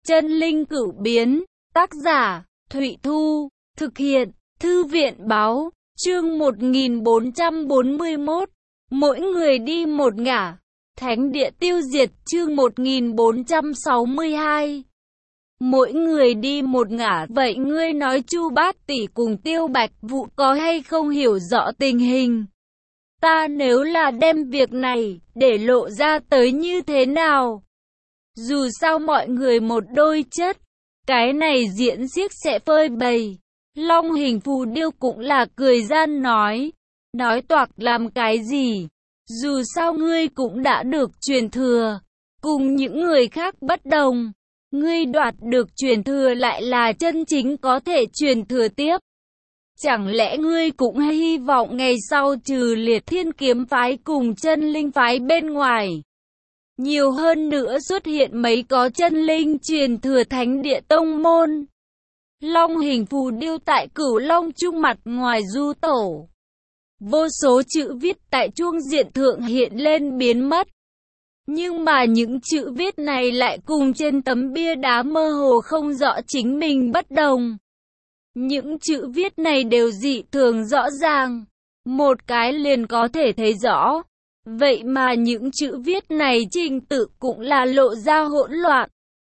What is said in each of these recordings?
Chân linh cửu biến, tác giả, Thụy Thu, thực hiện, Thư viện Báo, chương 1441, mỗi người đi một ngả, thánh địa tiêu diệt, chương 1462. Mỗi người đi một ngả, vậy ngươi nói Chu Bát Tỷ cùng Tiêu Bạch Vũ có hay không hiểu rõ tình hình? Ta nếu là đem việc này để lộ ra tới như thế nào? Dù sao mọi người một đôi chất, cái này diễn xiếc sẽ phơi bày. Long Hình Phù Điêu cũng là cười gian nói toạc làm cái gì? Dù sao ngươi cũng đã được truyền thừa, cùng những người khác bất đồng. Ngươi đoạt được truyền thừa lại là chân chính có thể truyền thừa tiếp. Chẳng lẽ ngươi cũng hy vọng ngày sau trừ Liệt Thiên Kiếm Phái cùng Chân Linh Phái bên ngoài, nhiều hơn nữa xuất hiện mấy có chân linh truyền thừa thánh địa tông môn? Long Hình Phù Điêu tại Cửu Long Trung mặt ngoài du tổ. Vô số chữ viết tại chuông diện thượng hiện lên biến mất. Nhưng mà những chữ viết này lại cùng trên tấm bia đá mơ hồ không rõ chính mình bất đồng. Những chữ viết này đều dị thường rõ ràng, một cái liền có thể thấy rõ. Vậy mà những chữ viết này trình tự cũng là lộ ra hỗn loạn.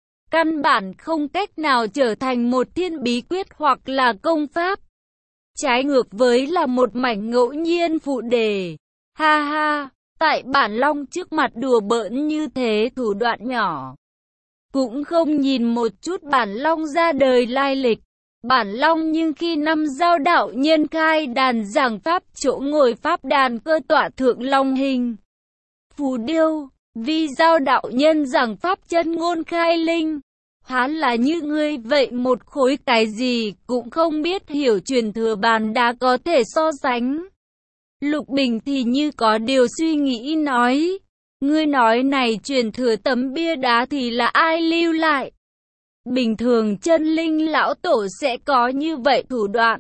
Căn bản không cách nào trở thành một thiên bí quyết hoặc là công pháp. Trái ngược với là một mảnh ngẫu nhiên phụ đề. Ha ha, tại bản Long trước mặt đùa bỡn như thế thủ đoạn nhỏ. Cũng không nhìn một chút bản Long ra đời lai lịch. Bản Long nhưng khi năm Giao đạo nhân khai đàn giảng pháp chỗ ngồi pháp đàn cơ tọa thượng Long Hình Phù Điêu, vì Giao đạo nhân giảng pháp chân ngôn khai linh. Há là như ngươi vậy một khối cái gì cũng không biết hiểu truyền thừa bàn đá có thể so sánh. Lục Bình thì như có điều suy nghĩ nói, ngươi nói này truyền thừa tấm bia đá thì là ai lưu lại? Bình thường chân linh lão tổ sẽ có như vậy thủ đoạn.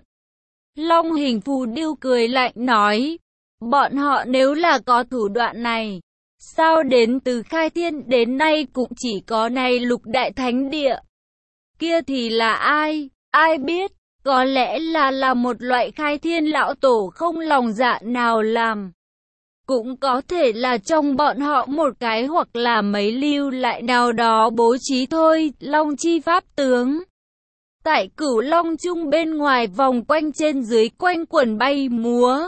Long Hình Phù Điêu cười lạnh nói, bọn họ nếu là có thủ đoạn này, sao đến từ khai thiên đến nay cũng chỉ có này Lục Đại Thánh Địa? Kia thì là ai? Ai biết, có lẽ là một loại khai thiên lão tổ không lòng dạ nào làm. Cũng có thể là trong bọn họ một cái hoặc là mấy lưu lại nào đó bố trí thôi. Long chi pháp tướng tại Cửu Long Trung bên ngoài vòng quanh trên dưới quanh quẩn bay múa.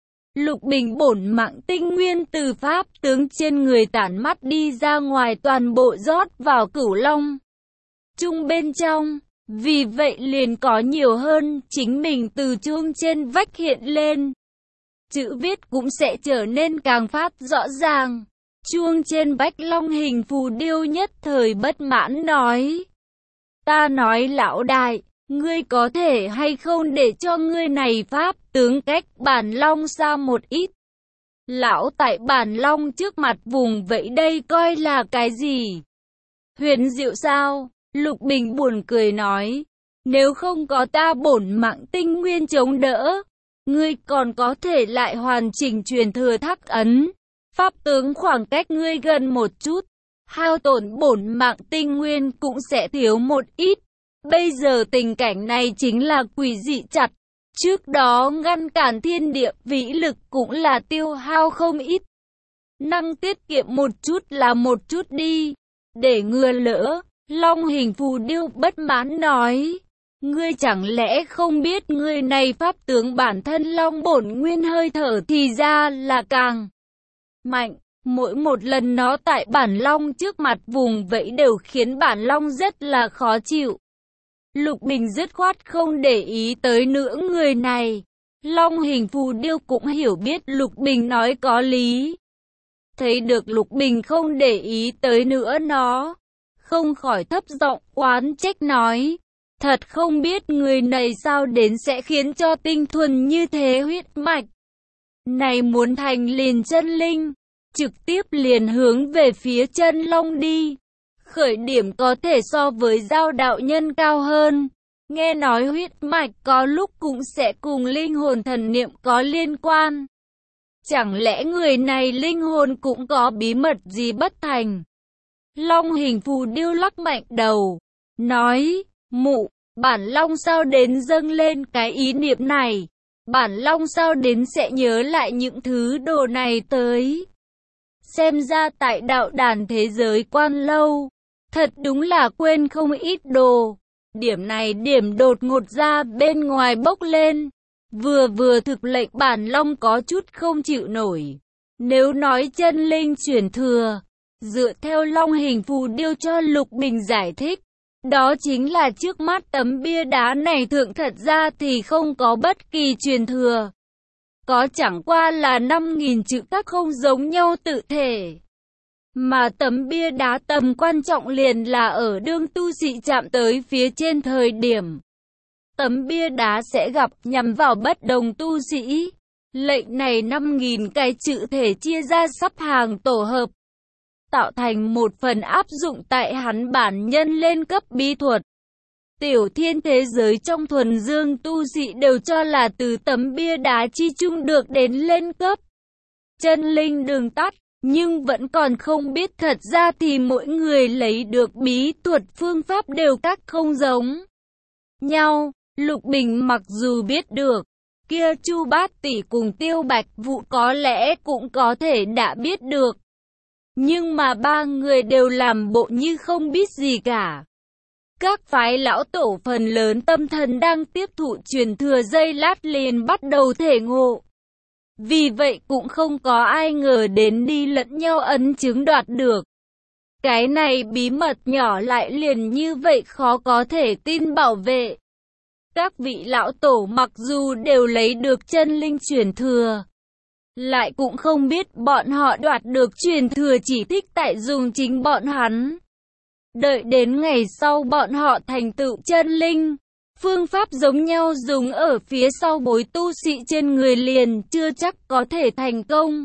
Lục Bình bổn mạng tinh nguyên từ pháp tướng trên người tản mắt đi ra ngoài, toàn bộ rót vào Cửu Long Trung bên trong. Vì vậy liền có nhiều hơn chính mình từ chuông trên vách hiện lên. Chữ viết cũng sẽ trở nên càng phát rõ ràng. Chuông trên vách Long Hình Phù Điêu nhất thời bất mãn nói, ta nói lão đại, ngươi có thể hay không để cho ngươi này pháp tướng cách bản Long xa một ít? Lão tại bản Long trước mặt vùng vậy đây coi là cái gì? Huyền diệu sao? Lục Bình buồn cười nói, nếu không có ta bổn mạng tinh nguyên chống đỡ, ngươi còn có thể lại hoàn chỉnh truyền thừa Thác Ấn. Pháp tướng khoảng cách ngươi gần một chút, hao tổn bổn mạng tinh nguyên cũng sẽ thiếu một ít. Bây giờ tình cảnh này chính là quỷ dị chặt. Trước đó ngăn cản thiên địa vĩ lực cũng là tiêu hao không ít. Năng tiết kiệm một chút là một chút đi, để ngừa lỡ. Long Hình Phù Điêu bất mãn nói, ngươi chẳng lẽ không biết người này pháp tướng bản thân Long bổn nguyên hơi thở thì ra là càng mạnh. Mỗi một lần nó tại bản Long trước mặt vùng vẫy đều khiến bản Long rất là khó chịu. Lục Bình dứt khoát không để ý tới nữa người này. Long Hình Phù Điêu cũng hiểu biết Lục Bình nói có lý. Thấy được Lục Bình không để ý tới nữa nó, không khỏi thấp giọng oán trách nói, thật không biết người này sao đến sẽ khiến cho tinh thuần như thế huyết mạch này muốn thành liền chân linh, trực tiếp liền hướng về phía chân long đi. Khởi điểm có thể so với Giao đạo nhân cao hơn. Nghe nói huyết mạch có lúc cũng sẽ cùng linh hồn thần niệm có liên quan. Chẳng lẽ người này linh hồn cũng có bí mật gì bất thành? Long Hình Phù Điêu lắc mạnh đầu, nói, mụ, bản long sao đến dâng lên cái ý niệm này? Bản long sao đến sẽ nhớ lại những thứ đồ này tới? Xem ra tại đạo đàn thế giới quan lâu, thật đúng là quên không ít đồ. Điểm này điểm đột ngột ra bên ngoài bốc lên. Vừa thực lệnh bản long có chút không chịu nổi. Nếu nói chân linh chuyển thừa, dựa theo long hình phù điêu cho Lục Bình giải thích, đó chính là trước mắt tấm bia đá này thượng thật ra thì không có bất kỳ truyền thừa. Có chẳng qua là 5.000 chữ các không giống nhau tự thể. Mà tấm bia đá tầm quan trọng liền là ở đương tu sĩ chạm tới phía trên thời điểm. Tấm bia đá sẽ gặp nhằm vào bất đồng tu sĩ. Lệnh này 5.000 cái chữ thể chia ra sắp hàng tổ hợp, tạo thành một phần áp dụng tại hắn bản nhân lên cấp bí thuật. Tiểu thiên thế giới trong thuần dương tu sĩ đều cho là từ tấm bia đá chi chung được đến lên cấp chân linh đường tắt, nhưng vẫn còn không biết thật ra thì mỗi người lấy được bí thuật phương pháp đều các không giống nhau. Lục Bình mặc dù biết được, kia Chu Bát Tỷ cùng Tiêu Bạch Vũ có lẽ cũng có thể đã biết được. Nhưng mà ba người đều làm bộ như không biết gì cả. Các phái lão tổ phần lớn tâm thần đang tiếp thụ truyền thừa giây lát liền bắt đầu thể ngộ. Vì vậy cũng không có ai ngờ đến đi lẫn nhau ấn chứng đoạt được. Cái này bí mật nhỏ lại liền như vậy khó có thể tin bảo vệ. Các vị lão tổ mặc dù đều lấy được chân linh truyền thừa, lại cũng không biết bọn họ đoạt được truyền thừa chỉ thích tại dùng chính bọn hắn. Đợi đến ngày sau bọn họ thành tựu chân linh, phương pháp giống nhau dùng ở phía sau bối tu sĩ trên người liền chưa chắc có thể thành công.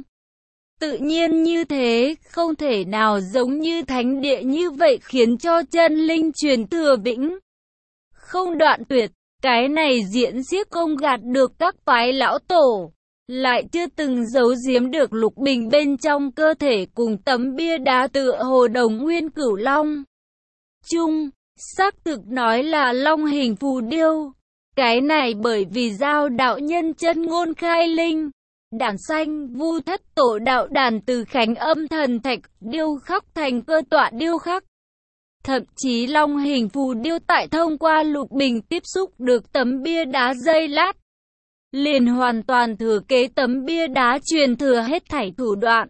Tự nhiên như thế, không thể nào giống như thánh địa như vậy khiến cho chân linh truyền thừa vĩnh không đoạn tuyệt. Cái này diễn xiếc không gạt được các phái lão tổ, lại chưa từng giấu giếm được Lục Bình bên trong cơ thể cùng tấm bia đá tựa hồ đồng nguyên cửu long. Chung, xác thực nói là long hình phù điêu. Cái này bởi vì giao đạo nhân chân ngôn khai linh, đản xanh vu thất tổ đạo đàn từ khánh âm thần thạch điêu khắc thành cơ tọa điêu khắc. Thậm chí long hình phù điêu tại thông qua Lục Bình tiếp xúc được tấm bia đá giây lát, liền hoàn toàn thừa kế tấm bia đá truyền thừa hết thảy thủ đoạn.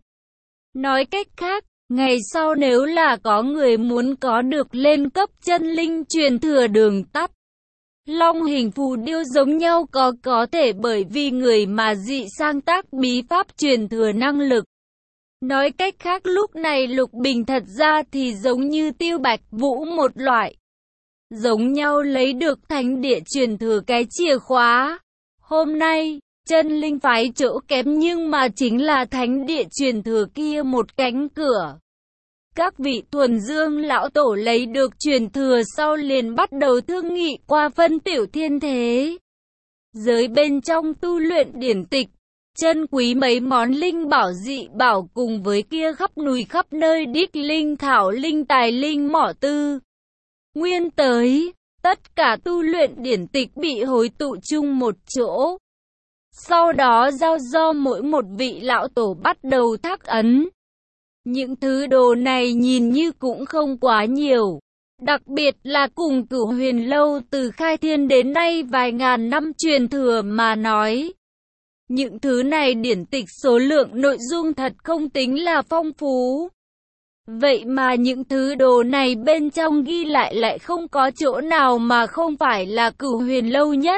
Nói cách khác, ngày sau nếu là có người muốn có được lên cấp chân linh truyền thừa đường tắt, long hình phù điêu giống nhau có thể bởi vì người mà dị sang tác bí pháp truyền thừa năng lực. Nói cách khác lúc này Lục Bình thật ra thì giống như Tiêu Bạch Vũ một loại. Giống nhau lấy được thánh địa truyền thừa cái chìa khóa. Hôm nay, chân linh phái chỗ kém nhưng mà chính là thánh địa truyền thừa kia một cánh cửa. Các vị thuần dương lão tổ lấy được truyền thừa sau liền bắt đầu thương nghị qua phân tiểu thiên thế giới bên trong tu luyện điển tịch. Chân quý mấy món linh bảo dị bảo cùng với kia khắp núi khắp nơi đích linh thảo linh tài linh mỏ tư. Nguyên tới, tất cả tu luyện điển tịch bị hối tụ chung một chỗ. Sau đó giao do mỗi một vị lão tổ bắt đầu thác ấn. Những thứ đồ này nhìn như cũng không quá nhiều. Đặc biệt là cùng Cửu Huyền Lâu từ khai thiên đến nay vài ngàn năm truyền thừa mà nói. Những thứ này điển tịch số lượng nội dung thật không tính là phong phú. Vậy mà những thứ đồ này bên trong ghi lại không có chỗ nào mà không phải là Cửu Huyền Lâu nhất.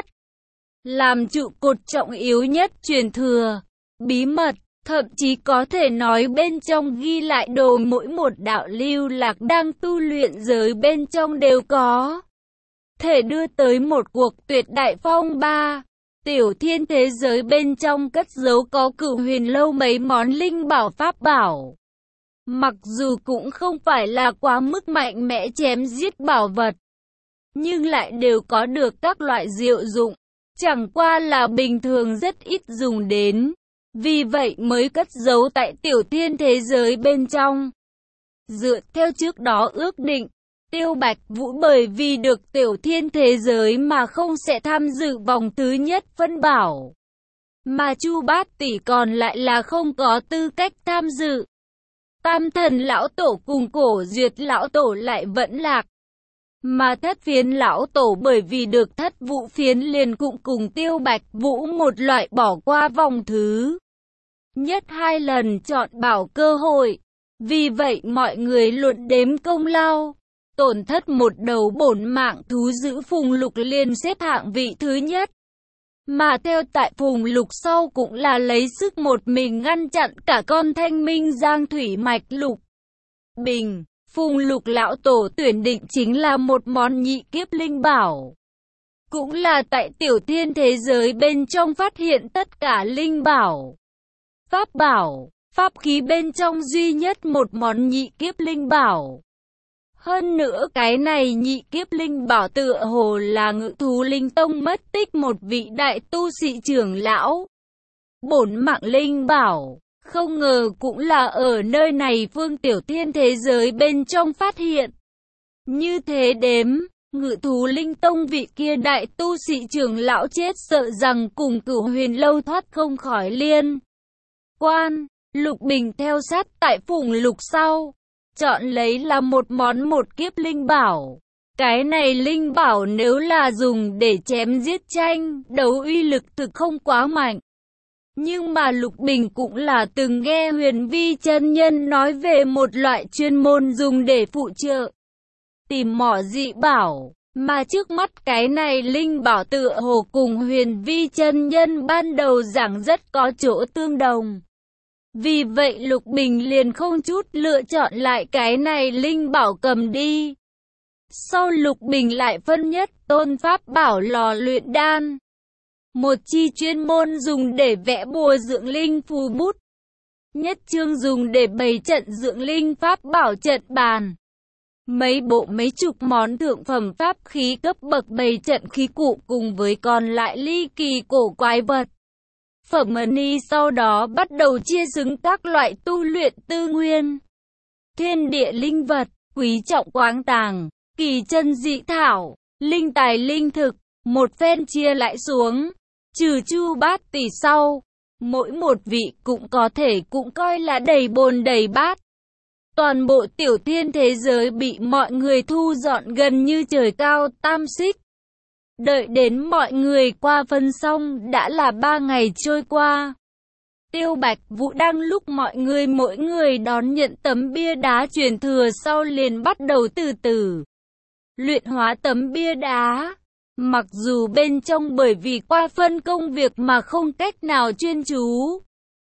Làm trụ cột trọng yếu nhất truyền thừa, bí mật, thậm chí có thể nói bên trong ghi lại đồ mỗi một đạo lưu lạc đang tu luyện giới bên trong đều có. Thể đưa tới một cuộc tuyệt đại phong ba. Tiểu thiên thế giới bên trong cất giấu có Cửu Huyền Lâu mấy món linh bảo pháp bảo. Mặc dù cũng không phải là quá mức mạnh mẽ chém giết bảo vật, nhưng lại đều có được các loại diệu dụng. Chẳng qua là bình thường rất ít dùng đến, vì vậy mới cất giấu tại tiểu thiên thế giới bên trong. Dựa theo trước đó ước định, Tiêu Bạch Vũ bởi vì được Tiểu Thiên thế giới mà không sẽ tham dự vòng thứ nhất phân bảo. Mà Chu Bát Tỷ còn lại là không có tư cách tham dự. Tam Thần Lão Tổ cùng Cổ Duyệt Lão Tổ lại vẫn lạc. Mà Thất Phiến Lão Tổ bởi vì được Thất Vũ Phiến liền cũng cùng Tiêu Bạch Vũ một loại bỏ qua vòng thứ nhất 2 lần chọn bảo cơ hội. Vì vậy mọi người luận đếm công lao. Tổn thất một đầu bổn mạng thú giữ Phùng Lục liền xếp hạng vị thứ nhất. Mà theo tại Phùng Lục sau cũng là lấy sức một mình ngăn chặn cả con Thanh Minh Giang Thủy Mạch Lục Bình. Phùng Lục Lão Tổ tuyển định chính là một món nhị kiếp linh bảo. Cũng là tại Tiểu Thiên thế giới bên trong phát hiện tất cả linh bảo, pháp khí bên trong duy nhất một món nhị kiếp linh bảo. Hơn nữa cái này nhị kiếp linh bảo tựa hồ là Ngự Thú Linh Tông mất tích một vị đại tu sĩ trưởng lão. Bổn mạng linh bảo, không ngờ cũng là ở nơi này Phương Tiểu Thiên thế giới bên trong phát hiện. Như thế đếm, Ngự Thú Linh Tông vị kia đại tu sĩ trưởng lão chết sợ rằng cùng Cửu Huyền Lâu thoát không khỏi liên quan. Lục Bình theo sát tại Phùng Lục sau, chọn lấy là một món một kiếp linh bảo. Cái này linh bảo nếu là dùng để chém giết tranh, đấu uy lực thực không quá mạnh. Nhưng mà Lục Bình cũng là từng nghe Huyền Vi chân nhân nói về một loại chuyên môn dùng để phụ trợ tìm mỏ dị bảo, mà trước mắt cái này linh bảo tựa hồ cùng Huyền Vi chân nhân ban đầu giảng rất có chỗ tương đồng. Vì vậy Lục Bình liền không chút lựa chọn lại cái này linh bảo cầm đi. Sau Lục Bình lại phân nhất tôn pháp bảo lò luyện đan, một chi chuyên môn dùng để vẽ bùa dưỡng linh phù bút, nhất chương dùng để bày trận dưỡng linh pháp bảo trận bàn, mấy bộ mấy chục món thượng phẩm pháp khí cấp bậc bày trận khí cụ cùng với còn lại ly kỳ cổ quái vật. Phẩm ni sau đó bắt đầu chia xứng các loại tu luyện tư nguyên, thiên địa linh vật, quý trọng quáng tàng, kỳ chân dị thảo, linh tài linh thực, một phen chia lại xuống. Trừ Chu Bát Tỷ sau, mỗi một vị cũng có thể cũng coi là đầy bồn đầy bát. Toàn bộ Tiểu Thiên thế giới bị mọi người thu dọn gần như trời cao tam xích. Đợi đến mọi người qua phân xong đã là 3 ngày trôi qua. Tiêu Bạch Vũ đang lúc mọi mỗi người đón nhận tấm bia đá truyền thừa sau liền bắt đầu từ từ luyện hóa tấm bia đá. Mặc dù bên trong bởi vì qua phân công việc mà không cách nào chuyên chú,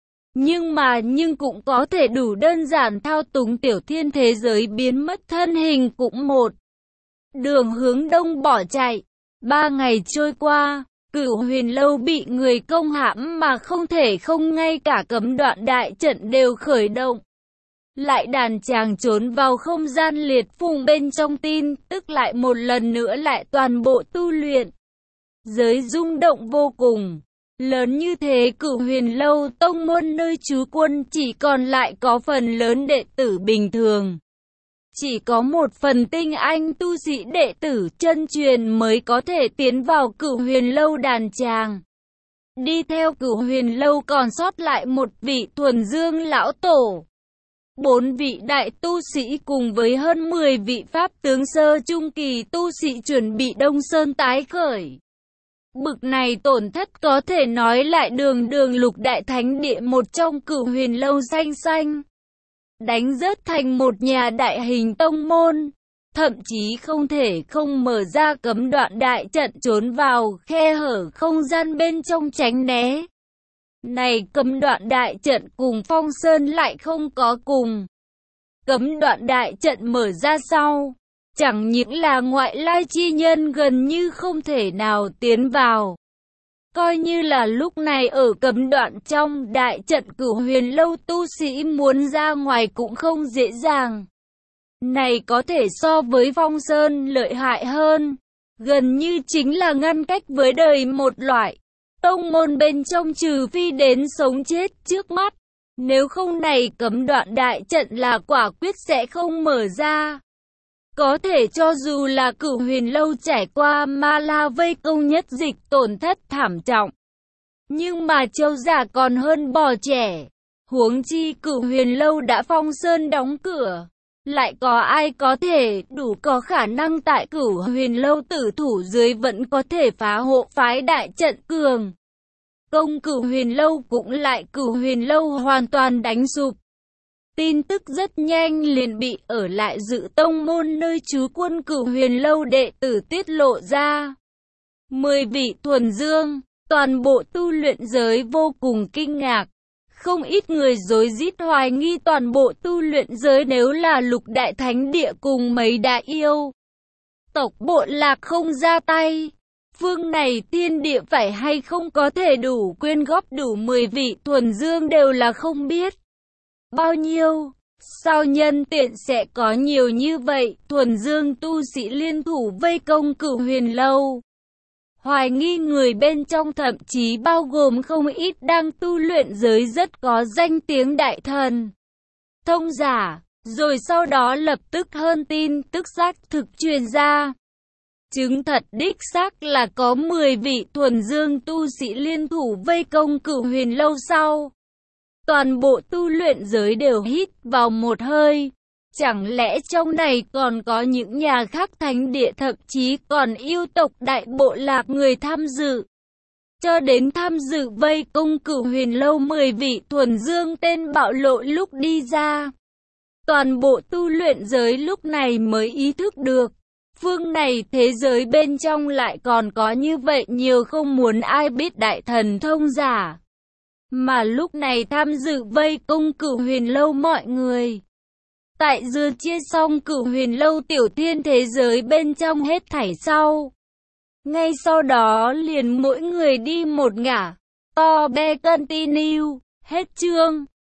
nhưng cũng có thể đủ đơn giản thao túng Tiểu Thiên thế giới biến mất thân hình cũng một đường hướng đông bỏ chạy. 3 ngày trôi qua, Cửu Huyền Lâu bị người công hãm mà không thể không, ngay cả cấm đoạn đại trận đều khởi động. Lại đàn chàng trốn vào không gian liệt phùng bên trong tin tức lại một lần nữa lại toàn bộ tu luyện. Giới rung động vô cùng. Lớn như thế Cửu Huyền Lâu tông môn nơi trú quân chỉ còn lại có phần lớn đệ tử bình thường. Chỉ có một phần tinh anh tu sĩ đệ tử chân truyền mới có thể tiến vào Cửu Huyền Lâu đàn tràng. Đi theo Cửu Huyền Lâu còn sót lại một vị Thuần Dương Lão Tổ, 4 vị đại tu sĩ cùng với hơn 10 vị pháp tướng sơ trung kỳ tu sĩ chuẩn bị Đông Sơn tái khởi. Bực này tổn thất có thể nói lại đường lục đại thánh địa một trong Cửu Huyền Lâu xanh đánh rớt thành một nhà đại hình tông môn, thậm chí không thể không mở ra cấm đoạn đại trận trốn vào khe hở không gian bên trong tránh né. Này cấm đoạn đại trận cùng Phong Sơn lại không có cùng. Cấm đoạn đại trận mở ra sau, chẳng những là ngoại lai chi nhân gần như không thể nào tiến vào. Coi như là lúc này ở cấm đoạn trong đại trận Cửu Huyền Lâu tu sĩ muốn ra ngoài cũng không dễ dàng. Này có thể so với Phong Sơn lợi hại hơn, gần như chính là ngăn cách với đời một loại. Tông môn bên trong trừ phi đến sống chết trước mắt, nếu không này cấm đoạn đại trận là quả quyết sẽ không mở ra. Có thể cho dù là Cửu Huyền Lâu trải qua ma la vây công nhất dịch tổn thất thảm trọng, nhưng mà Châu giả còn hơn bò trẻ. Huống chi Cửu Huyền Lâu đã phong sơn đóng cửa, lại có ai có thể đủ có khả năng tại Cửu Huyền Lâu tử thủ dưới vẫn có thể phá hộ phái đại trận cường công Cửu Huyền Lâu, cũng lại Cửu Huyền Lâu hoàn toàn đánh sụp. Tin tức rất nhanh liền bị ở lại Dự Tông môn nơi trú quân Cửu Huyền Lâu đệ tử tiết lộ ra. 10 vị thuần dương, toàn bộ tu luyện giới vô cùng kinh ngạc. Không ít người rối rít hoài nghi toàn bộ tu luyện giới nếu là Lục Đại Thánh Địa cùng mấy đại yêu tộc bộ lạc không ra tay, phương này thiên địa phải hay không có thể đủ quyên góp đủ 10 vị thuần dương đều là không biết bao nhiêu. Sao nhân tiện sẽ có nhiều như vậy thuần dương tu sĩ liên thủ vây công Cửu Huyền Lâu? Hoài nghi người bên trong thậm chí bao gồm không ít đang tu luyện giới rất có danh tiếng đại thần thông giả, rồi sau đó lập tức hơn tin tức xác thực truyền ra. Chứng thật đích xác là có 10 vị thuần dương tu sĩ liên thủ vây công Cửu Huyền Lâu sau. Toàn bộ tu luyện giới đều hít vào một hơi. Chẳng lẽ trong này còn có những nhà khác thánh địa, thậm chí còn yêu tộc đại bộ lạc người tham dự? Cho đến tham dự vây công Cửu Huyền Lâu 10 vị thuần dương tên bạo lộ lúc đi ra, toàn bộ tu luyện giới lúc này mới ý thức được, phương này thế giới bên trong lại còn có như vậy nhiều không muốn ai biết đại thần thông giả. Mà lúc này tham dự vây công Cửu Huyền Lâu mọi người, tại dưa chia xong Cửu Huyền Lâu tiểu thiên thế giới bên trong hết thảy sau, ngay sau đó liền mỗi người đi một ngả. To be continue, hết chương.